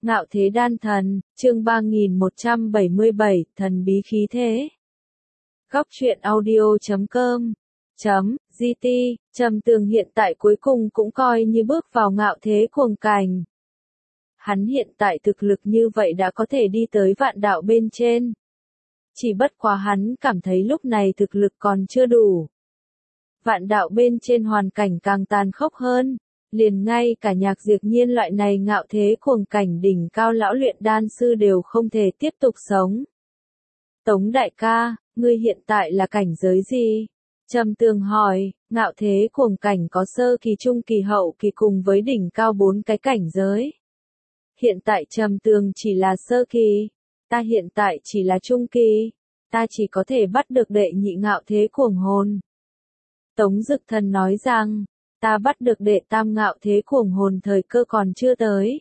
Ngạo thế đan thần, chương 3177, thần bí khí thế. Góc truyện audio.com .gt, Trầm Tường hiện tại cuối cùng cũng coi như bước vào ngạo thế cuồng cảnh. Hắn hiện tại thực lực như vậy đã có thể đi tới vạn đạo bên trên. Chỉ bất quá hắn cảm thấy lúc này thực lực còn chưa đủ. Vạn đạo bên trên hoàn cảnh càng tàn khốc hơn. Liền ngay cả Nhạc Diệp Nhiên loại này ngạo thế cuồng cảnh đỉnh cao lão luyện đan sư đều không thể tiếp tục sống. Tống đại ca, ngươi hiện tại là cảnh giới gì? Trầm Tường hỏi, ngạo thế cuồng cảnh có sơ kỳ, trung kỳ, hậu kỳ cùng với đỉnh cao 4 cái cảnh giới. Hiện tại Trầm Tường chỉ là sơ kỳ, ta hiện tại chỉ là trung kỳ, ta chỉ có thể bắt được đệ nhị ngạo thế cuồng hồn. Tống Dực Thần nói rằng, ta bắt được đệ tam ngạo thế cuồng hồn thời cơ còn chưa tới.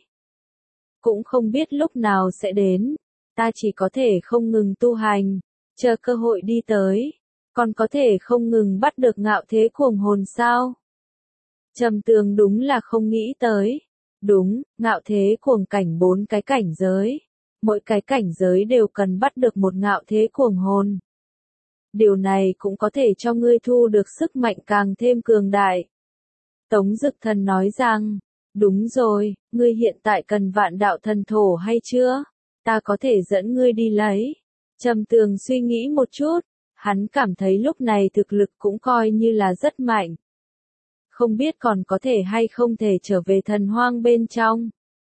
Cũng không biết lúc nào sẽ đến, ta chỉ có thể không ngừng tu hành, chờ cơ hội đi tới, còn có thể không ngừng bắt được ngạo thế cuồng hồn sao? Trầm Tường đúng là không nghĩ tới. Đúng, ngạo thế cuồng cảnh 4 cái cảnh giới. Mỗi cái cảnh giới đều cần bắt được một ngạo thế cuồng hồn. Điều này cũng có thể cho ngươi thu được sức mạnh càng thêm cường đại. Tống Dực Thần nói rằng, đúng rồi, ngươi hiện tại cần vạn đạo thần thổ hay chưa? Ta có thể dẫn ngươi đi lấy. Trầm Tường suy nghĩ một chút, hắn cảm thấy lúc này thực lực cũng coi như là rất mạnh. Không biết còn có thể hay không thể trở về thần hoang bên trong.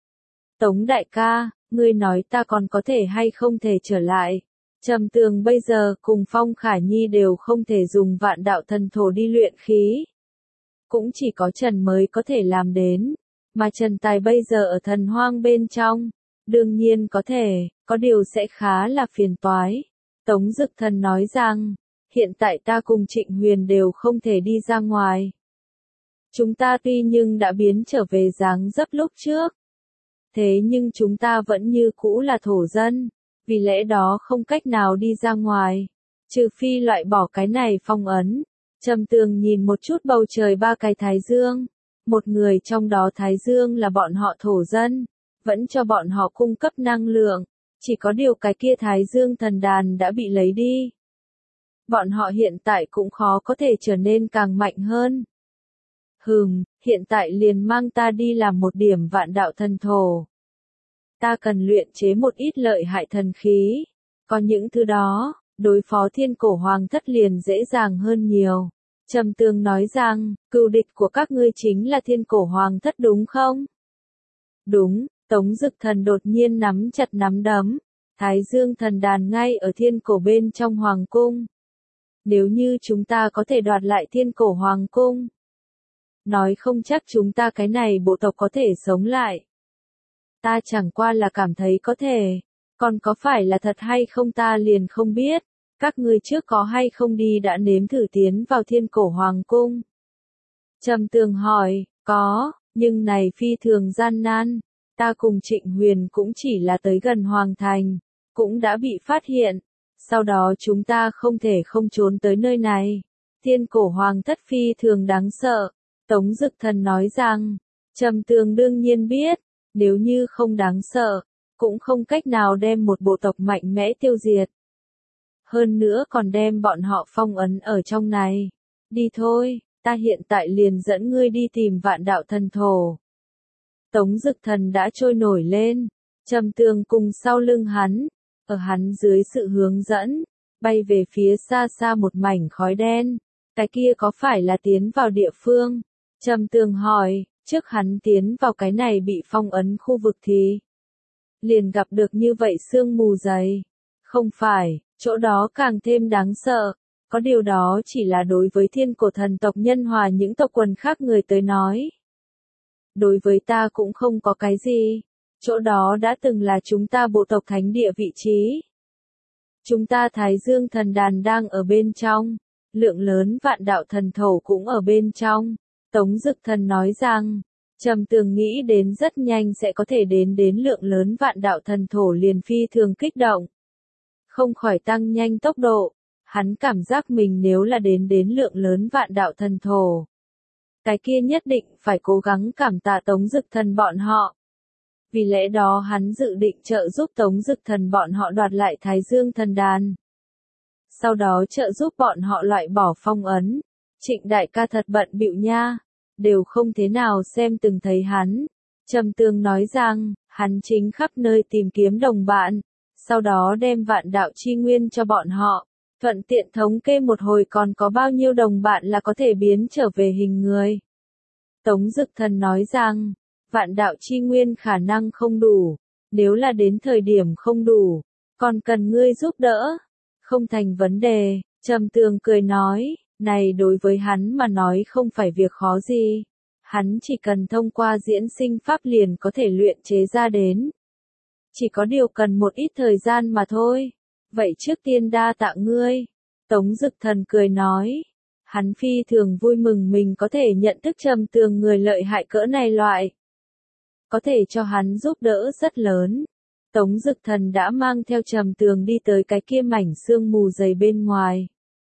Tống đại ca, ngươi nói ta còn có thể hay không thể trở lại. Trầm Tường bây giờ cùng Phong Khả Nhi đều không thể dùng vạn đạo thần thổ đi luyện khí. Cũng chỉ có Trần mới có thể làm đến, mà Trần Tài bây giờ ở thần hoang bên trong, đương nhiên có thể, có điều sẽ khá là phiền toái. Tống Dực Thần nói rằng, hiện tại ta cùng Trịnh Huyền đều không thể đi ra ngoài. Chúng ta tuy nhưng đã biến trở về dáng dấp lúc trước, thế nhưng chúng ta vẫn như cũ là thổ dân, vì lẽ đó không cách nào đi ra ngoài, trừ phi loại bỏ cái này phong ấn. Trầm Tường nhìn một chút bầu trời 3 cái thái dương, một người trong đó thái dương là bọn họ thổ dân, vẫn cho bọn họ cung cấp năng lượng, chỉ có điều cái kia thái dương thần đàn đã bị lấy đi. Bọn họ hiện tại cũng khó có thể trở nên càng mạnh hơn. Hiện tại liền mang ta đi làm một điểm vạn đạo thần thổ. Ta cần luyện chế một ít lợi hại thần khí, có những thứ đó, đối phó thiên cổ hoàng thất liền dễ dàng hơn nhiều. Trầm Tường nói rằng, cừu địch của các ngươi chính là thiên cổ hoàng thất đúng không? Đúng, Tống Dực Thần đột nhiên nắm chặt nắm đấm. Thái Dương thần đàn ngay ở thiên cổ bên trong hoàng cung. Nếu như chúng ta có thể đoạt lại thiên cổ hoàng cung, nói không chắc chúng ta cái này bộ tộc có thể sống lại. Ta chẳng qua là cảm thấy có thể, còn có phải là thật hay không ta liền không biết. Các ngươi trước có hay không đi đã nếm thử tiến vào thiên cổ hoàng cung? Trầm Tường hỏi, có, nhưng này phi thường gian nan. Ta cùng Trịnh Huyền cũng chỉ là tới gần hoàng thành, cũng đã bị phát hiện. Sau đó chúng ta không thể không trốn tới nơi này. Thiên cổ hoàng thất phi thường đáng sợ. Tống Dực Thần nói rằng, Trầm Tường đương nhiên biết, nếu như không đáng sợ, cũng không cách nào đem một bộ tộc mạnh mẽ tiêu diệt. Hơn nữa còn đem bọn họ phong ấn ở trong này. Đi thôi, ta hiện tại liền dẫn ngươi đi tìm vạn đạo thần thổ. Tống Dực Thần đã trôi nổi lên, Trầm Tường cùng sau lưng hắn, ở hắn dưới sự hướng dẫn, bay về phía xa xa một mảnh khói đen. Cái kia có phải là tiến vào địa phương? Trầm Tường hỏi, trước hắn tiến vào cái này bị phong ấn khu vực thì liền gặp được như vậy sương mù dày. Không phải, chỗ đó càng thêm đáng sợ, có điều đó chỉ là đối với thiên cổ thần tộc nhân hòa những tộc quần khác người tới nói. Đối với ta cũng không có cái gì, chỗ đó đã từng là chúng ta bộ tộc thánh địa vị trí. Chúng ta Thái Dương thần đàn đang ở bên trong, lượng lớn vạn đạo thần thổ cũng ở bên trong. Tống Dực Thần nói rằng, Trầm Tường nghĩ đến rất nhanh sẽ có thể đến lượng lớn vạn đạo thần thổ liền phi thường kích động. Không khỏi tăng nhanh tốc độ, hắn cảm giác mình nếu là đến lượng lớn vạn đạo thần thổ. Cái kia nhất định phải cố gắng cảm tạ Tống Dực Thần bọn họ. Vì lẽ đó hắn dự định trợ giúp Tống Dực Thần bọn họ đoạt lại Thái Dương thần đàn. Sau đó trợ giúp bọn họ loại bỏ phong ấn. Trịnh đại ca thật bận bịu nha, đều không thế nào xem từng thấy hắn. Trầm Tường nói rằng, hắn chính khắp nơi tìm kiếm đồng bạn, sau đó đem vạn đạo chi nguyên cho bọn họ, thuận tiện thống kê một hồi còn có bao nhiêu đồng bạn là có thể biến trở về hình người. Tống Dực Thần nói rằng, vạn đạo chi nguyên khả năng không đủ, nếu là đến thời điểm không đủ, còn cần ngươi giúp đỡ. Không thành vấn đề, Trầm Tường cười nói, này đối với hắn mà nói không phải việc khó gì. Hắn chỉ cần thông qua diễn sinh pháp liền có thể luyện chế ra đến. Chỉ có điều cần một ít thời gian mà thôi. Vậy trước tiên đa tạ ngươi. Tống Dực Thần cười nói. Hắn phi thường vui mừng mình có thể nhận thức Trầm Tường người lợi hại cỡ này loại. Có thể cho hắn giúp đỡ rất lớn. Tống Dực Thần đã mang theo Trầm Tường đi tới cái kia mảnh sương mù dày bên ngoài.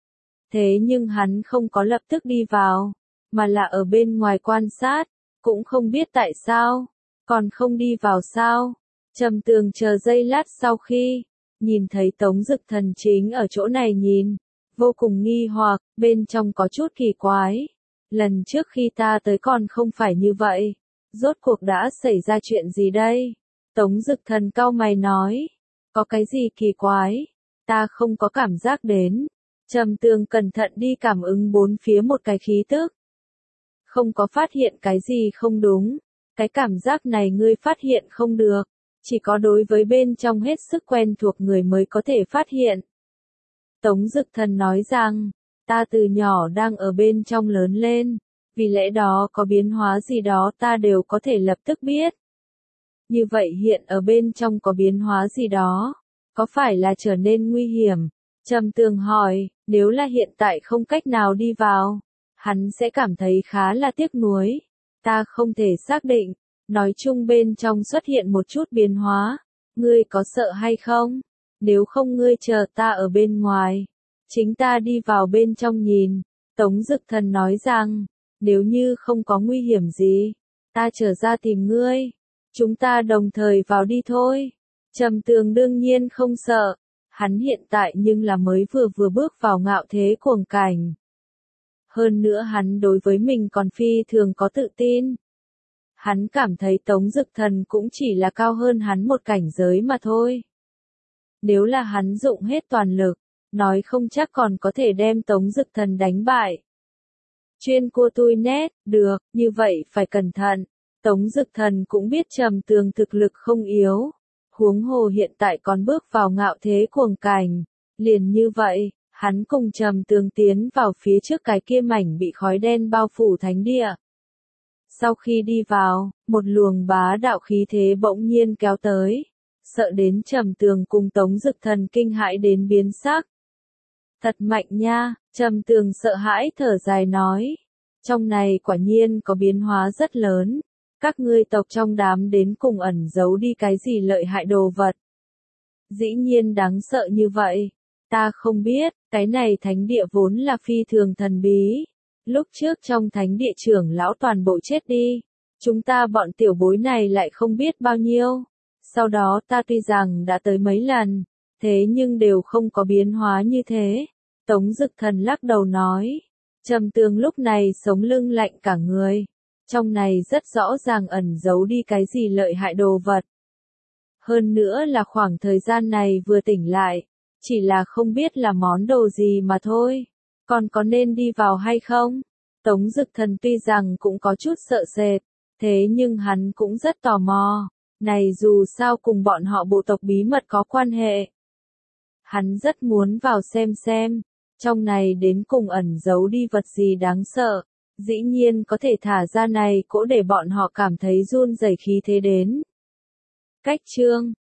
Thế nhưng hắn không có lập tức đi vào, mà là ở bên ngoài quan sát, cũng không biết tại sao, còn không đi vào sao. Trầm Tường chờ giây lát sau khi, nhìn thấy Tống Dực Thần chính ở chỗ này nhìn, vô cùng nghi hoặc, bên trong có chút kỳ quái. Lần trước khi ta tới còn không phải như vậy, rốt cuộc đã xảy ra chuyện gì đây? Tống Dực Thần cau mày nói, có cái gì kỳ quái, ta không có cảm giác đến. Trầm Tường cẩn thận đi cảm ứng bốn phía một cái khí tức. Không có phát hiện cái gì không đúng, cái cảm giác này ngươi phát hiện không được, chỉ có đối với bên trong hết sức quen thuộc người mới có thể phát hiện. Tống Dực Thần nói rằng, ta từ nhỏ đang ở bên trong lớn lên, vì lẽ đó có biến hóa gì đó ta đều có thể lập tức biết. Như vậy hiện ở bên trong có biến hóa gì đó, có phải là trở nên nguy hiểm? Trầm Tường hỏi, nếu là hiện tại không cách nào đi vào, hắn sẽ cảm thấy khá là tiếc nuối. Ta không thể xác định, nói chung bên trong xuất hiện một chút biến hóa, ngươi có sợ hay không? Nếu không ngươi chờ ta ở bên ngoài, chính ta đi vào bên trong nhìn. Tống Dực Thần nói rằng, nếu như không có nguy hiểm gì, ta trở ra tìm ngươi, chúng ta đồng thời vào đi thôi. Trầm Tường đương nhiên không sợ. Hắn hiện tại nhưng là mới vừa bước vào ngạo thế cuồng cảnh. Hơn nữa hắn đối với mình còn phi thường có tự tin. Hắn cảm thấy Tống Dực Thần cũng chỉ là cao hơn hắn một cảnh giới mà thôi. Nếu là hắn dụng hết toàn lực, nói không chắc còn có thể đem Tống Dực Thần đánh bại. Chuyên cua tui nét, được, như vậy phải cẩn thận. Tống Dực Thần cũng biết Trầm Tường thực lực không yếu. Huống hồ hiện tại còn bước vào ngạo thế cuồng cảnh. Liền như vậy, hắn cùng Trầm Tường tiến vào phía trước cái kia mảnh bị khói đen bao phủ thánh địa. Sau khi đi vào, một luồng bá đạo khí thế bỗng nhiên kéo tới. Sợ đến Trầm Tường cùng Tống Dực Thần kinh hãi đến biến sắc. Thật mạnh nha, Trầm Tường sợ hãi thở dài nói. Trong này quả nhiên có biến hóa rất lớn. Các ngươi tộc trong đám đến cùng ẩn giấu đi cái gì lợi hại đồ vật. Dĩ nhiên đáng sợ như vậy. Ta không biết, cái này thánh địa vốn là phi thường thần bí. Lúc trước trong thánh địa trưởng lão toàn bộ chết đi. Chúng ta bọn tiểu bối này lại không biết bao nhiêu. Sau đó ta tuy rằng đã tới mấy lần, thế nhưng đều không có biến hóa như thế. Tống Dực Thần lắc đầu nói. Trầm Tường lúc này sống lưng lạnh cả người. Trong này rất rõ ràng ẩn giấu đi cái gì lợi hại đồ vật. Hơn nữa là khoảng thời gian này vừa tỉnh lại, chỉ là không biết là món đồ gì mà thôi. Còn có nên đi vào hay không? Tống Dực Thần tuy rằng cũng có chút sợ sệt, thế nhưng hắn cũng rất tò mò. Này dù sao cùng bọn họ bộ tộc bí mật có quan hệ. Hắn rất muốn vào xem, trong này đến cùng ẩn giấu đi vật gì đáng sợ. Dĩ nhiên có thể thả ra này cỗ để bọn họ cảm thấy run rẩy khí thế đến. Cách chương